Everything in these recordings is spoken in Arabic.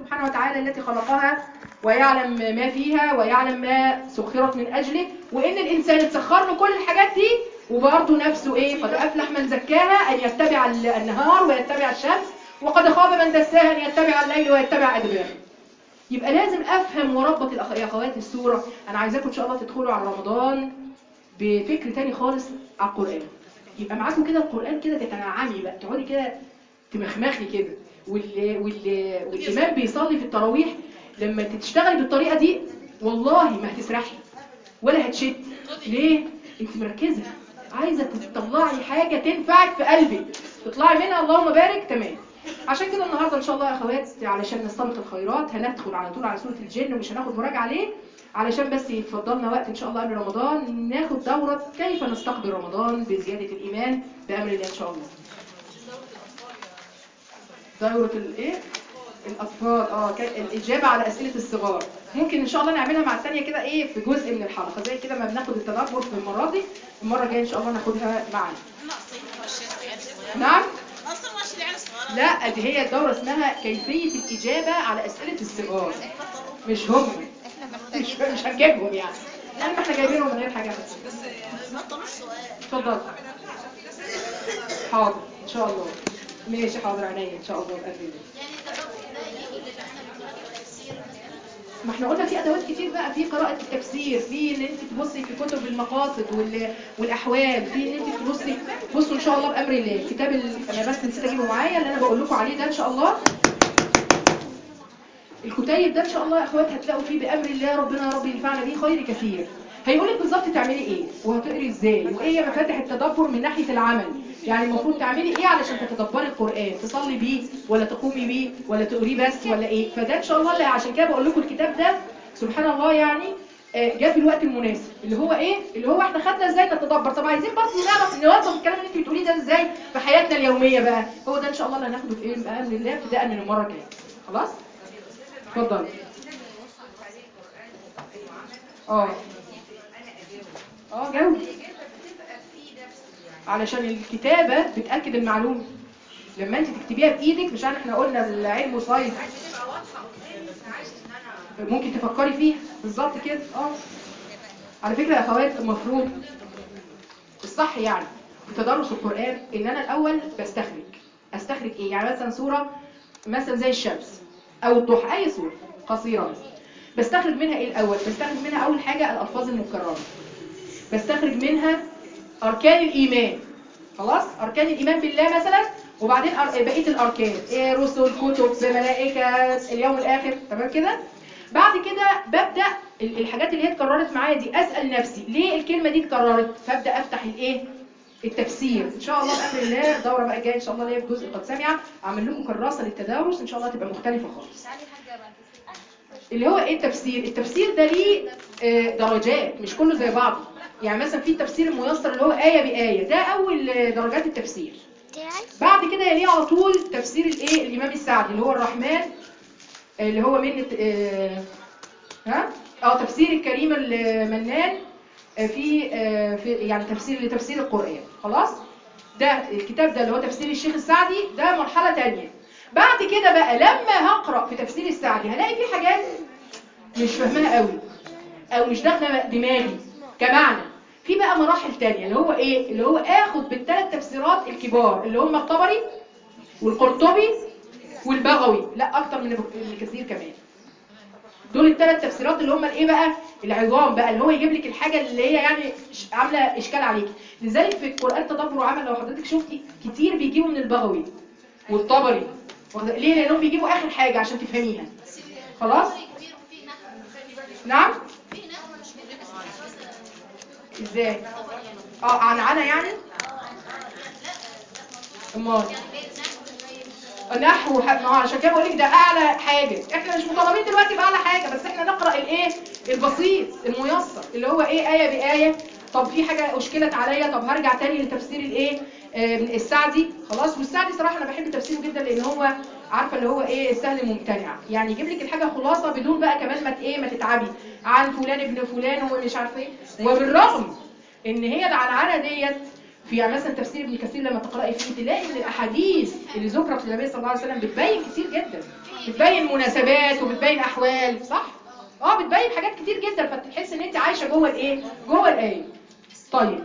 سبحانه وتعالى التي خلقها ويعلم ما فيها ويعلم ما سخرت من أجله، وإن الإنسان اتسخر له كل الحاجات دي وبرضه نفسه إيه؟ قد أفلح من زكاها أن يتبع النهار ويتبع الشمس، وقد خاب من دساها أن يتبع الليل ويتبع أدباره. يبقى لازم أفهم وربط يا أخواتي السورة. أنا عايزاكم إن شاء الله تدخلوا على رمضان بفكر تاني خالص على القرآن. يبقى معاكم كده القرآن كده تتنعمي بقى، تقعدي كده تمخمخي كده. والإمام بيصلي في التراويح لما تشتغلي بالطريقة دي والله ما هتسرحي ولا هتشتي. ليه؟ انت مركزة، عايزة تطلعي حاجة تنفعك في قلبك تطلعي منها اللهم بارك. تمام. عشان كده النهاردة ان شاء الله يا اخوات علشان نستبق الخيرات هندخل على طول على سورة الجن، ومش هناخد مراجعة عليه علشان بس يتفضلنا وقت ان شاء الله قبل رمضان ناخد دورة كيف نستقبل رمضان بزيادة الإيمان بأمر الله ان شاء الله. دورة الايه؟ الأطفال. الإجابة على أسئلة الصغار ممكن إن شاء الله نعملها مع الثانية كده إيه في جزء من الحلقة زي كده ما بناخد التدبر في المرة دي، المرة الجاية إن شاء الله ناخدها معانا. نعم؟ لا دي هي الدورة اسمها كيفية الإجابة على أسئلة الصغار، مش هم، مش هنجيبهم يعني ما احنا جايبينهم من غير حاجة. بس نطلع السؤال. اتفضل. حاضر إن شاء الله. ماشي حاضر عينيا إن شاء الله بأمر الله. ما احنا قلنا في ادوات كتير بقى، في قراءة التفسير، في ان انت تبصي في كتب المقاصد والاحوال، في ان انت تبصي. بصوا ان شاء الله بامر الله كتاب انا بس نسيت اجيبه معايا اللي انا بقول لكم عليه ده ان شاء الله. الكتيب ده ان شاء الله يا اخوات هتلاقوا فيه بامر الله ربنا يا رب ينفعنا بيه خير كثير. هيقولك بالظبط تعملي ايه وهتقري ازاي وايه هي مفاتح التدبر من ناحيه العمل، يعني المفروض تعملي ايه علشان تتدبري القران، تصلي بيه ولا تقومي بيه ولا تقريه بس ولا ايه. فده ان شاء الله اللي عشان كده بقول لكم الكتاب ده سبحان الله يعني جاء في الوقت المناسب اللي هو ايه اللي هو احنا خدنا ازاي نتدبر. طب عايزين برضه نعرف نوظف الكلام اللي انت بتقوليه ده ازاي في حياتنا اليوميه بقى. هو ده ان شاء الله اللي هناخده في ايه بامر الله ابتداء من المره الجايه. خلاص اتفضل. جاوب. علشان الكتابة بتأكد المعلومة لما انت تكتبيها بإيدك، مش احنا قلنا العلم صيد ممكن تفكري فيها بالظبط كده. على فكرة يا اخوات المفروض الصح يعني في تدرس القرآن ان انا الاول استخرج ايه، يعني مثلا سورة مثلا زي الشمس او الضحى اي سورة قصيرة مثلا بستخرج منها ايه الاول؟ بستخرج منها اول حاجة الالفاظ المكررة، بستخرج منها اركان الايمان. خلاص اركان الايمان بالله مثلا، وبعدين بقيه الاركان رسل كتب ملائكه اليوم الاخر تمام كده. بعد كده ببدا الحاجات اللي هي اتكررت معايا دي اسال نفسي ليه الكلمه دي اتكررت، فابدا افتح الايه التفسير ان شاء الله بامر الله. الدوره بقى الجايه ان شاء الله اللي هي في جزء قد سمع اعمل لكم كراسه للتدارس ان شاء الله تبقى مختلفه خالص. اللي هو ايه التفسير ده ليه درجات مش كله زي بعضه. يعني مثلا في التفسير الميسر اللي هو آية بآية ده أول درجات التفسير. بعد كده يليه على طول تفسير الايه الإمام السعدي اللي هو الرحمن اللي هو من تفسير الكريم المنان في يعني تفسير القرآن. خلاص ده الكتاب ده اللي هو تفسير الشيخ السعدي ده مرحلة تانية. بعد كده بقى لما هقرأ في تفسير السعدي هلاقي في حاجات مش فاهمها قوي او مش داخله دماغي كمعنى. في بقى مراحل تانية اللي هو ايه اللي هو اخد بالثلاث تفسيرات الكبار اللي هم الطبري والقرطبي والبغوي، لا اكتر من ابن كثير كمان. دول الثلاث تفسيرات اللي هم الايه بقى العظام بقى اللي هو يجيب لك الحاجه اللي هي يعني عامله اشكال عليكي. لذلك في القران تدبر وعمل لو حضرتك شفتي كتير بيجيبوا من البغوي والطبري. ليه؟ لانهم بيجيبوا اخر حاجه عشان تفهميها. خلاص نعم ازاي عنعنه يعني امال نحو عشان كده بقول لك ده اعلى حاجه. احنا مش مطالبين دلوقتي باعلى حاجه، بس احنا نقرا الايه البسيط الميسر اللي هو ايه ايه بايه. طب في حاجه اشكلت عليا طب هرجع تاني لتفسير الايه السعدي. خلاص والسعدي صراحه انا بحب تفسيره جدا لان هو عارفه اللي هو ايه السهل الممتنع، يعني يجيب لك الحاجه خلاصه بدون بقى كمان ما تتعبي عن فلان ابن فلان ومش عارفه ايه. وبالرغم ان هي العنعنه ديت في مثلا تفسير ابن كثير لما تقرأي فيه تلاقي ان الاحاديث اللي ذكرت للنبي صلى الله عليه وسلم بتبين كتير جدا، بتبين مناسبات وبتبين احوال، صح؟ بتبين حاجات كتير جدا، فتحس ان انت عايشه جوه الايه؟ جوه الايه. طيب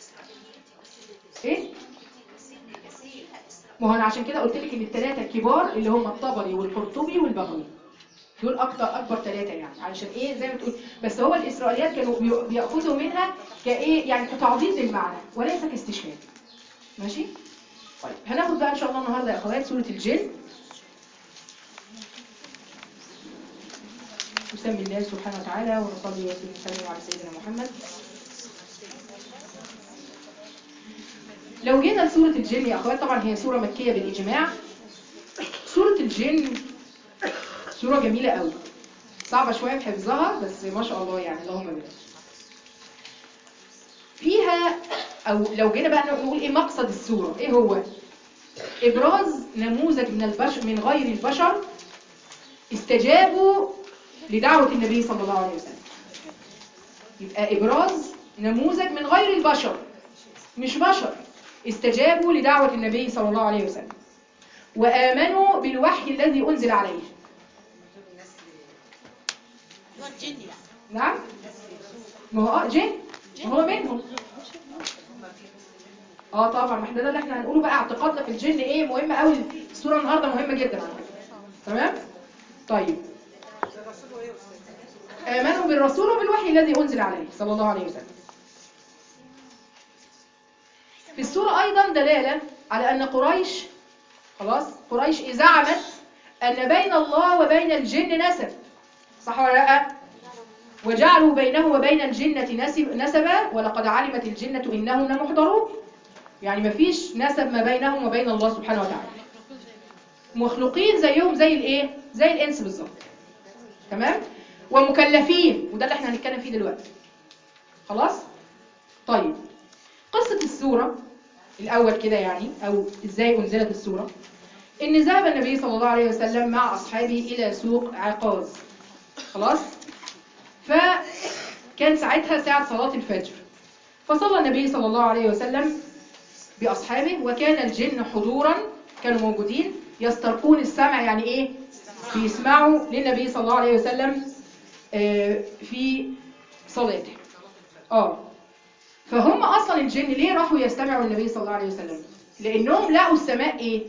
ايه؟ ما هو انا عشان كده قلت لك ان الثلاثه الكبار اللي هم الطبري والقرطبي والبغوي دول اكبر ثلاثه يعني، علشان ايه زي ما تقول، بس هو الاسرائيليات كانوا بياخذوا منها كايه يعني كتعضيد للمعنى وليس كاستشهاد. ماشي؟ طيب هناخد بقى ان شاء الله النهارده يا اخوات سوره الجن. نسمي الله سبحانه وتعالى ونصلي ونسلم على سيدنا محمد. لو جينا لسوره الجن يا اخوات، طبعا هي سوره مكيه بالاجماع. سوره الجن سوره جميله قوي، صعبه شويه في حفظها بس ما شاء الله يعني اللهم بارك فيها. او لو جينا بقى نقول ايه مقصد السوره، ايه هو؟ ابراز نموذج من البشر، من غير البشر استجابوا لدعوه النبي صلى الله عليه وسلم. يبقى ابراز نموذج من غير البشر، مش بشر، استجابوا لدعوه النبي صلى الله عليه وسلم وامنوا بالوحي الذي انزل عليه. نعم، ما هو جن، ما هو منهم. طبعا، ما احنا ده اللي احنا هنقوله بقى، اعتقادنا في الجن ايه مهمه قوي. الصوره النهارده مهمه جدا على فكره. تمام؟ طيب امنوا بالرسول وبالوحي الذي انزل عليه صلى الله عليه وسلم. في السوره ايضا دلاله على ان قريش، خلاص قريش زعمت ان بين الله وبين الجن نسب، صح ولا لا؟ وجعلوا بينه وبين الجنة نسبا ولقد علمت الجنة إنهم لمحضرون. يعني مفيش نسب ما بينهم وبين الله سبحانه وتعالى، مخلوقين زيهم زي الايه؟ زي الانس بالظبط. تمام؟ ومكلفين، وده اللي احنا هنتكلم فيه دلوقتي. خلاص؟ طيب قصة السورة الأول كده يعني، أو إزاي أنزلت السورة، إن ذهب النبي صلى الله عليه وسلم مع أصحابه إلى سوق عكاظ. خلاص؟ فكان ساعتها ساعة صلاة الفجر، فصلى النبي صلى الله عليه وسلم بأصحابه، وكان الجن حضورا، كانوا موجودين يسترقون السمع، يعني إيه؟ بيسمعوا للنبي صلى الله عليه وسلم في صلاته. فهم أصلا الجن ليه راحوا يستمعوا للنبي صلى الله عليه وسلم؟ لأنهم لقوا السماء إيه؟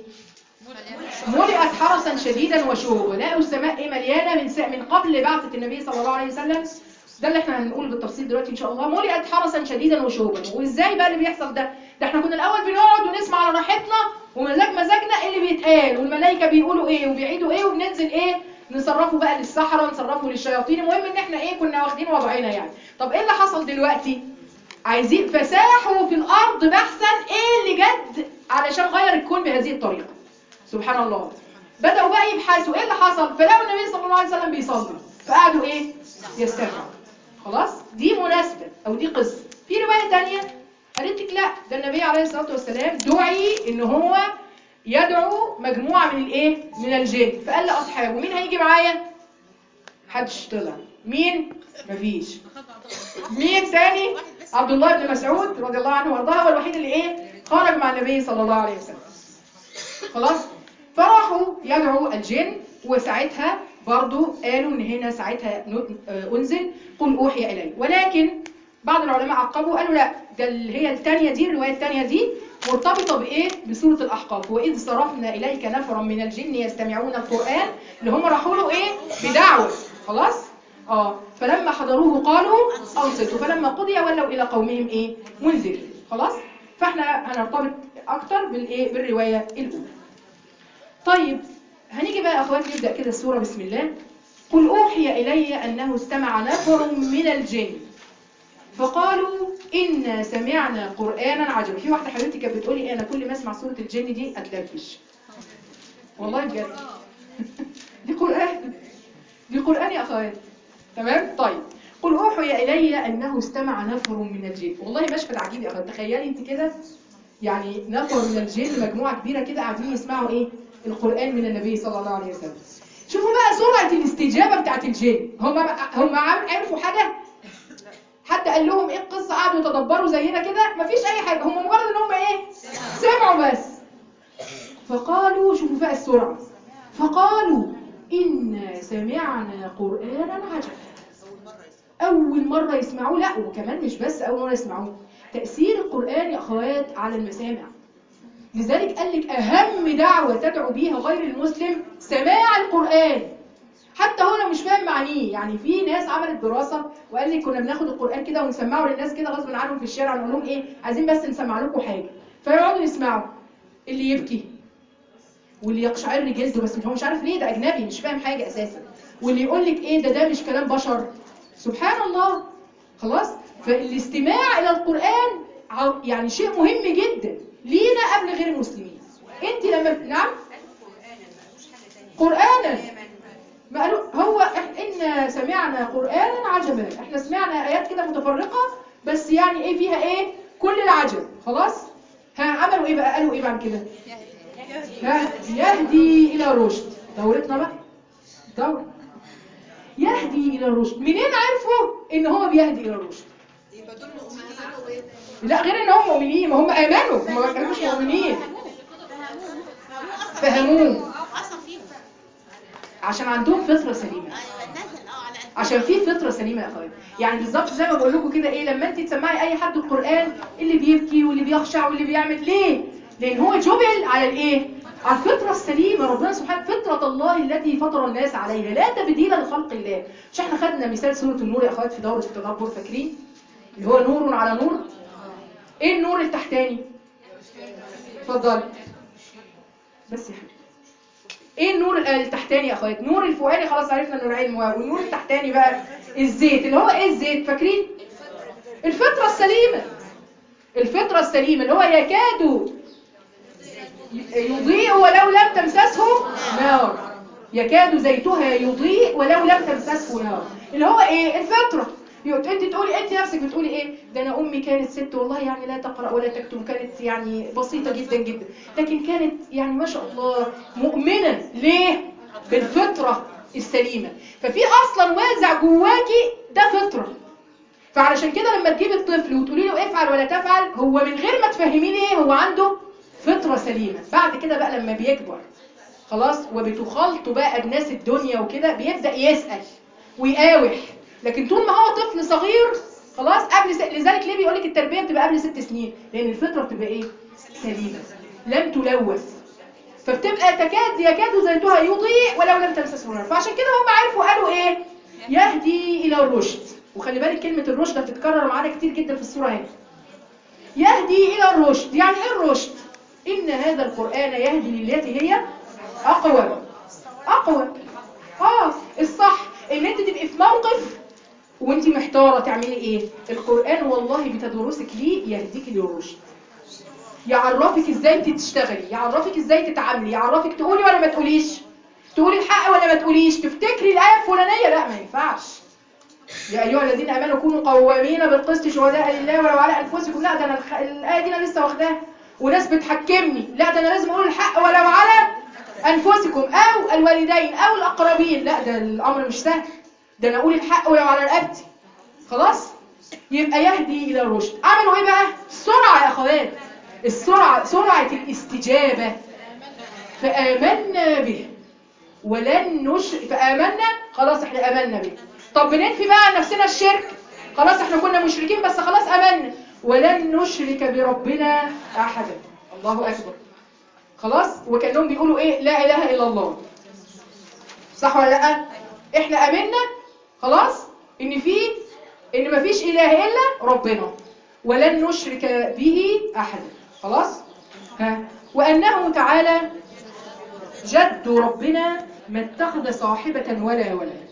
ملئت حرسا شديدا وشهبا. لقوا السماء إيه؟ مليانة من قبل بعثة النبي صلى الله عليه وسلم. ده اللي احنا هنقول بالتفصيل دلوقتي ان شاء الله. ملئت حرسا شديدا وشهبا. وازاي بقى اللي بيحصل ده؟ ده احنا كنا الاول بنقعد ونسمع على راحتنا ومزاجنا اللي بيتقال، والملائكه بيقولوا ايه وبيعيدوا ايه، وبننزل ايه نصرفه بقى للسحره، نصرفه للشياطين. المهم ان احنا ايه كنا واخدين وضعنا يعني. طب ايه اللي حصل دلوقتي؟ عايزين فساحوا في الارض بحثا ايه اللي جد علشان غير الكون بهذه الطريقه. سبحان الله. بداوا بقى يبحثوا ايه اللي حصل، فلقوا النبي صلى الله عليه وسلم بيصلي، فقعدوا ايه يستمعوا. خلاص؟ دي مناسبة أو دي قصة. في رواية تانية قالت لك لا، ده النبي عليه الصلاة والسلام دعي إن هو يدعو مجموعة من الإيه؟ من الجن، فقال لأصحابه مين هيجي معايا؟ محدش طلع. مين؟ مفيش. مين تاني؟ عبد الله بن مسعود رضي الله عنه وارضاه هو الوحيد اللي إيه؟ خرج مع النبي صلى الله عليه وسلم. خلاص؟ فراحوا يدعوا الجن، وساعتها برضو قالوا ان هنا ساعتها انزل قل اوحي الي. ولكن بعض العلماء عقبوا قالوا لا، ده اللي هي الثانيه دي، الروايه الثانيه دي مرتبطه بايه؟ بسوره الاحقاف. واذ صرفنا اليك نفرا من الجن يستمعون القران، اللي هم راحوا له ايه؟ بدعوه. خلاص؟ فلما حضروه قالوا انصتوا، فلما قضي ولوا الى قومهم ايه؟ منذر. خلاص؟ فاحنا هنرتبط اكتر بالايه؟ بالروايه الاولى. طيب هنيجي بقى يا اخوات نبدا كده السوره. بسم الله. قل اوحي الي انه استمع نفر من الجن فقالوا انا سمعنا قرانا عجبا. في واحده حبيبتي كانت بتقول لي انا كل ما اسمع سوره الجن دي اتلفش، والله بجد. دي قران، دي قران يا اخوات. تمام؟ طيب قل اوحي الي انه استمع نفر من الجن. والله مشهد عجيب يا اخوات. تخيلي انت كده يعني نفر من الجن، مجموعه كبيره كده قاعدين يسمعوا ايه؟ القرآن من النبي صلى الله عليه وسلم. شوفوا بقى سرعة الاستجابة بتاعت الجن. هم عرفوا حاجة؟ حد حد قال لهم ايه القصه قعدوا يتدبروا زينا كده، مفيش اي حاجه، هم مجرد ان هم ايه، سمعوا بس. فقالوا، شوفوا بقى السرعه، فقالوا إنا سمعنا قرآنا عجبا. أول مرة يسمعوه. لا وكمان مش بس أول مرة يسمعوه، تأثير القرآن يا أخوات على المسامع. لذلك قال لك أهم دعوة تدعو بيها غير المسلم سماع القرآن، حتى هو لو مش فاهم معانيه. يعني في ناس عملت دراسة وقال لك كنا بناخد القرآن كده ونسمعه للناس كده غصب عنهم في الشارع، نقول لهم إيه، عايزين بس نسمع لكم حاجة، فيقعدوا يسمعوا، اللي يبكي واللي يقشعر جلده، بس هو مش عارف ليه، ده اجنبي مش فاهم حاجه اساسا، واللي يقول لك ايه ده مش كلام بشر، سبحان الله. خلاص، فالاستماع الى القران يعني شيء مهم جدا لينا قبل غير المسلمين. انت لما نعم قرانا، ما قالوا هو ان سمعنا قرانا عجبا، احنا سمعنا ايات كده متفرقه بس يعني ايه فيها ايه كل العجب. خلاص، ها عملوا ايه بقى، قالوا ايه بعد كده، يهدي إلى الرشد. دورتنا بقى دور، يهدي إلى الرشد. منين عرفوا إن هو بيهدي إلى الرشد؟ لا غير إن هم مؤمنين، ما هم آمنوا، هم ما كانوش مؤمنين، فهموه عشان عندهم فطرة سليمة. عشان في فطرة سليمة يا أخويا. يعني بالظبط زي ما بقول لكم كده إيه، لما أنت تسمعي أي حد القرآن اللي بيبكي واللي بيخشع واللي بيعمل ليه؟ لأن هو جبل على الإيه؟ على الفطرة السليمة. ربنا سبحانه فطرة الله التي فطر الناس عليها لا تبديل لخلق الله. مش احنا خدنا مثال سورة النور يا أخوات في دورة التدبر، فاكرين؟ اللي هو نور على نور. إيه النور التحتاني؟ اتفضل بس يا حبيبي. ايه النور التحتاني يا اخوات؟ نور الفوقاني خلاص عرفنا انه العلم، والنور التحتاني بقى الزيت. اللي هو ايه الزيت؟ فاكرين؟ الفطرة السليمة. الفطرة السليمة اللي هو يكاد يضيء ولو لم تمسسه نار، يكاد زيتها يضيء ولو لم تمسسه نار. اللي هو ايه الفطرة. انت تقولي، انت نفسك بتقولي ايه، ده انا امي كانت ست والله يعني لا تقرأ ولا تكتب، كانت يعني بسيطة جدا جدا، لكن كانت يعني ما شاء الله مؤمنة. ليه؟ بالفطرة السليمة. ففي اصلا وازع جواكي ده فطرة. فعلشان كده لما تجيب الطفل وتقولي له افعل ولا تفعل، هو من غير ما تفهميه ليه هو عنده فطرة سليمة. بعد كده بقى لما بيكبر خلاص وبتخلطوا بقى أجناس الدنيا وكده، بيبدأ يسأل ويقاوح. لكن طول ما هو طفل صغير خلاص لذلك ليه بيقولك التربية بتبقى قبل 6 سنين، لأن الفطرة بتبقى ايه؟ سليمة لم تلوث، فبتبقى يكاد زيتها يضيء ولو لم تمسسه نار. فعشان كده هم عرفوا قالوا ايه؟ يهدي إلى الرشد. وخلي بالك كلمة الرشد هتتكرر معانا كتير جدا في السورة هنا. يهدي إلى الرشد، يعني ايه الرشد؟ إن هذا القرآن يهدي للتي هي أقوى. أقوى الصح إن أنت تبقي في موقف وأنت محتارة تعملي إيه؟ القرآن والله بتدرسك ليه يهديك للرشد، يعرفك إزاي تشتغلي، يعرفك إزاي تتعاملي، يعرفك تقولي ولا ما تقوليش، تقولي الحق ولا ما تقوليش، تفتكري الآية الفلانية لا ما ينفعش. يا أيها الذين آمنوا كونوا قوامين بالقسط شهداء لله ولو على أنفسكم. لا ده أنا الآية دي أنا لسه واخداها وناس بتحكمني، لا ده أنا لازم أقول الحق ولو على أنفسكم أو الوالدين أو الأقربين. لا ده الأمر مش سهل، ده أنا أقول الحق ولو على رقبتي. خلاص، يبقى يهدي إلى الرشد. عملوا إيه بقى؟ السرعة يا أخوات، السرعة، سرعة الاستجابة. فآمنا به ولن نشرك، فآمنا خلاص احنا آمنا به. طب بننفي بقى عن نفسنا الشرك، خلاص احنا كنا مشركين بس خلاص آمنا. ولن نشرك بربنا أحدا. الله أكبر. خلاص، وكأنهم بيقولوا ايه؟ لا إله إلا الله. صح ولا لا؟ احنا آمنا خلاص ان مفيش إله إلا ربنا، ولن نشرك به أحدا. خلاص، وأنه تعالى جد ربنا ما اتخذ صاحبة ولا ولد.